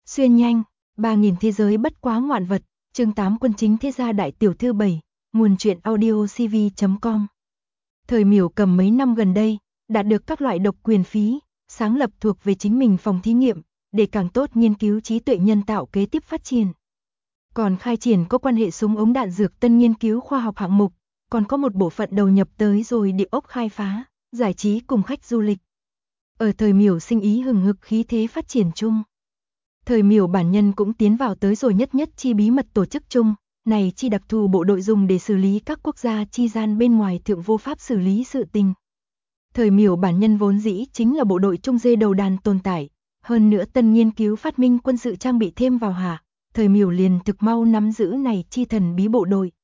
Xuyên nhanh, 3.000 thế giới bất quá ngoạn vật, chương 8 Quân chính thế gia đại tiểu thư 7, nguồn truyện audio cv.com. Thời Miểu cầm mấy năm gần đây, đạt được các loại độc quyền phí, sáng lập thuộc về chính mình phòng thí nghiệm, để càng tốt nghiên cứu trí tuệ nhân tạo kế tiếp phát triển. Còn khai triển có quan hệ súng ống đạn dược tân nghiên cứu khoa học hạng mục, còn có một bộ phận đầu nhập tới rồi địa ốc khai phá, giải trí cùng khách du lịch. Ở Thời Miểu sinh ý hừng hực khí thế phát triển chung. Thời Miểu bản nhân cũng tiến vào tới rồi nhất chi bí mật tổ chức chung, này chi đặc thù bộ đội dùng để xử lý các quốc gia chi gian bên ngoài thượng vô pháp xử lý sự tình. Thời Miểu bản nhân vốn dĩ chính là bộ đội trung dê đầu đàn tồn tại, hơn nữa tân nghiên cứu phát minh quân sự trang bị thêm vào hạ, Thời Miểu liền thực mau nắm giữ này chi thần bí bộ đội.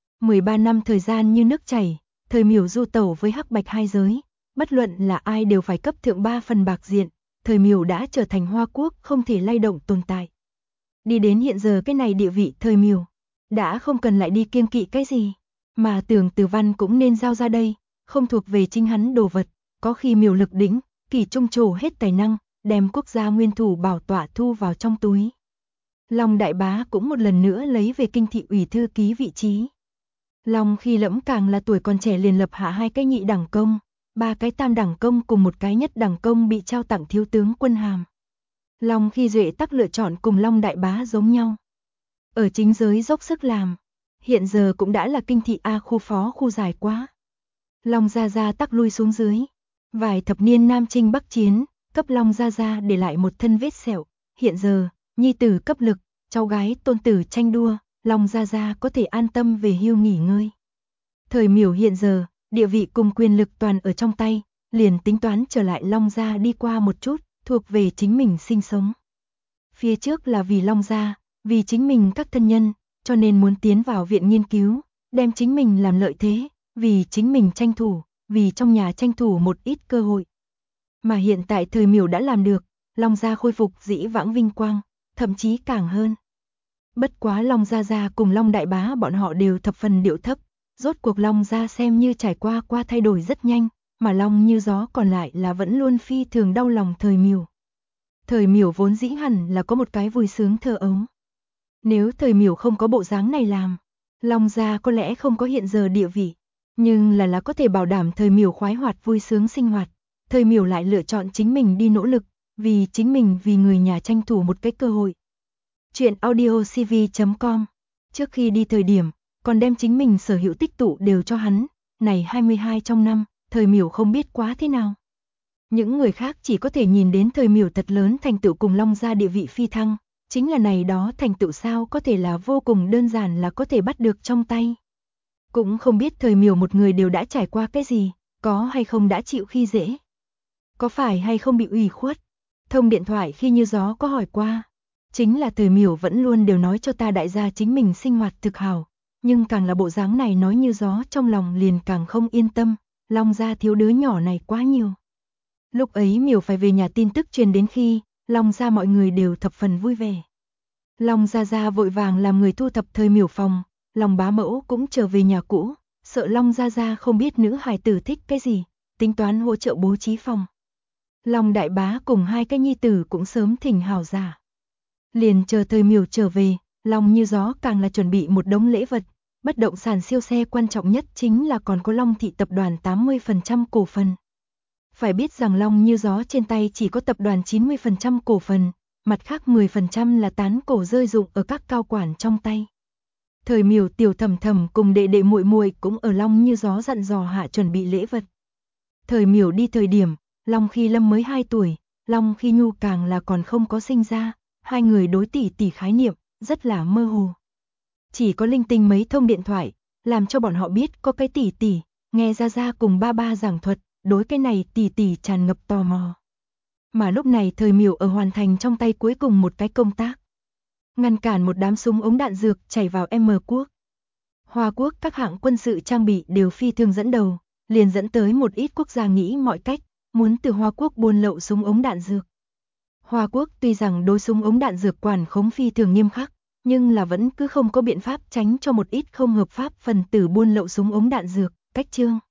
13 năm thời gian như nước chảy, Thời Miểu du tẩu với hắc bạch hai giới, bất luận là ai đều phải cấp thượng 3 phần bạc diện. Thời Miểu đã trở thành Hoa Quốc không thể lay động tồn tại. Đi đến hiện giờ cái này địa vị Thời Miểu đã không cần lại đi kiêng kỵ cái gì, mà Tưởng Tử Văn cũng nên giao ra đây, không thuộc về chính hắn đồ vật, có khi Miểu lực đỉnh, kỳ trung trổ hết tài năng, đem quốc gia nguyên thủ bảo tọa thu vào trong túi. Long đại bá cũng một lần nữa lấy về kinh thị ủy thư ký vị trí. Long khi lẫm càng là tuổi còn trẻ liền lập hạ 2 cái nhị đẳng công, 3 cái tam đẳng công cùng 1 cái nhất đẳng công bị trao tặng thiếu tướng quân hàm. Long khi duệ tắc lựa chọn cùng Long đại bá giống nhau. Ở chính giới dốc sức làm, hiện giờ cũng đã là kinh thị A khu phó khu dài quá. Long gia gia tắc lui xuống dưới, vài thập niên nam chinh bắc chiến, cấp Long gia gia để lại một thân vết sẹo, hiện giờ, nhi tử cấp lực, cháu gái tôn tử tranh đua, Long gia gia có thể an tâm về hưu nghỉ ngơi. Thời Miểu hiện giờ, địa vị cùng quyền lực toàn ở trong tay, liền tính toán trở lại Long gia đi qua một chút, thuộc về chính mình sinh sống. Phía trước là vì Long gia, vì chính mình các thân nhân, cho nên muốn tiến vào viện nghiên cứu, đem chính mình làm lợi thế, vì chính mình tranh thủ, vì trong nhà tranh thủ một ít cơ hội. Mà hiện tại Thời Miểu đã làm được, Long gia khôi phục dĩ vãng vinh quang, thậm chí càng hơn. Bất quá Long gia gia cùng Long đại bá bọn họ đều thập phần điệu thấp. Rốt cuộc Long gia xem như trải qua thay đổi rất nhanh, mà Long như gió còn lại là vẫn luôn phi thường đau lòng Thời Miểu. Thời Miểu vốn dĩ hẳn là có một cái vui sướng thơ ấu. Nếu Thời Miểu không có bộ dáng này làm, Long gia có lẽ không có hiện giờ địa vị, nhưng là có thể bảo đảm Thời Miểu khoái hoạt vui sướng sinh hoạt. Thời Miểu lại lựa chọn chính mình đi nỗ lực, vì chính mình vì người nhà tranh thủ một cái cơ hội. Chuyện audio cv.com. Trước khi đi thời điểm, còn đem chính mình sở hữu tích tụ đều cho hắn, này 22 trong năm, Thời Miểu không biết quá thế nào. Những người khác chỉ có thể nhìn đến Thời Miểu thật lớn thành tựu cùng Long gia địa vị phi thăng, chính là này đó thành tựu sao có thể là vô cùng đơn giản là có thể bắt được trong tay. Cũng không biết Thời Miểu một người đều đã trải qua cái gì, có hay không đã chịu khi dễ, có phải hay không bị ủy khuất. Thông điện thoại khi như gió có hỏi qua, chính là Thời Miểu vẫn luôn đều nói cho ta đại gia chính mình sinh hoạt thực hảo. Nhưng càng là bộ dáng này nói như gió trong lòng liền càng không yên tâm, Long gia thiếu đứa nhỏ này quá nhiều. Lúc ấy Miểu phải về nhà tin tức truyền đến khi, Long gia mọi người đều thập phần vui vẻ. Long gia gia vội vàng làm người thu thập Thời Miểu phòng, Long bá mẫu cũng trở về nhà cũ, sợ Long gia gia không biết nữ hài tử thích cái gì, tính toán hỗ trợ bố trí phòng. Long đại bá cùng 2 cái nhi tử cũng sớm thỉnh hảo giả. Liền chờ Thời Miểu trở về, Long như gió càng là chuẩn bị một đống lễ vật. Bất động sản siêu xe quan trọng nhất chính là còn có Long thị tập đoàn 80% cổ phần. Phải biết rằng Long như gió trên tay chỉ có tập đoàn 90% cổ phần, mặt khác 10% là tán cổ rơi rụng ở các cao quản trong tay. Thời Miểu tiểu thầm thầm cùng đệ đệ muội muội cũng ở Long như gió dặn dò hạ chuẩn bị lễ vật. Thời Miểu đi thời điểm, Long khi Lâm mới 2 tuổi, Long khi Nhu càng là còn không có sinh ra, 2 người đối tỷ tỷ khái niệm, rất là mơ hồ. Chỉ có linh tinh mấy thông điện thoại, làm cho bọn họ biết có cái tỷ tỷ, nghe ra ra cùng ba ba giảng thuật, đối cái này tỷ tỷ tràn ngập tò mò. Mà lúc này Thời Miểu ở hoàn thành trong tay cuối cùng một cái công tác. Ngăn cản một đám súng ống đạn dược chảy vào M quốc. Hoa quốc các hạng quân sự trang bị đều phi thường dẫn đầu, liền dẫn tới một ít quốc gia nghĩ mọi cách, muốn từ Hoa quốc buôn lậu súng ống đạn dược. Hoa quốc tuy rằng đối súng ống đạn dược quản khống phi thường nghiêm khắc, nhưng là vẫn cứ không có biện pháp tránh cho một ít không hợp pháp phần tử buôn lậu súng ống đạn dược, cách chương.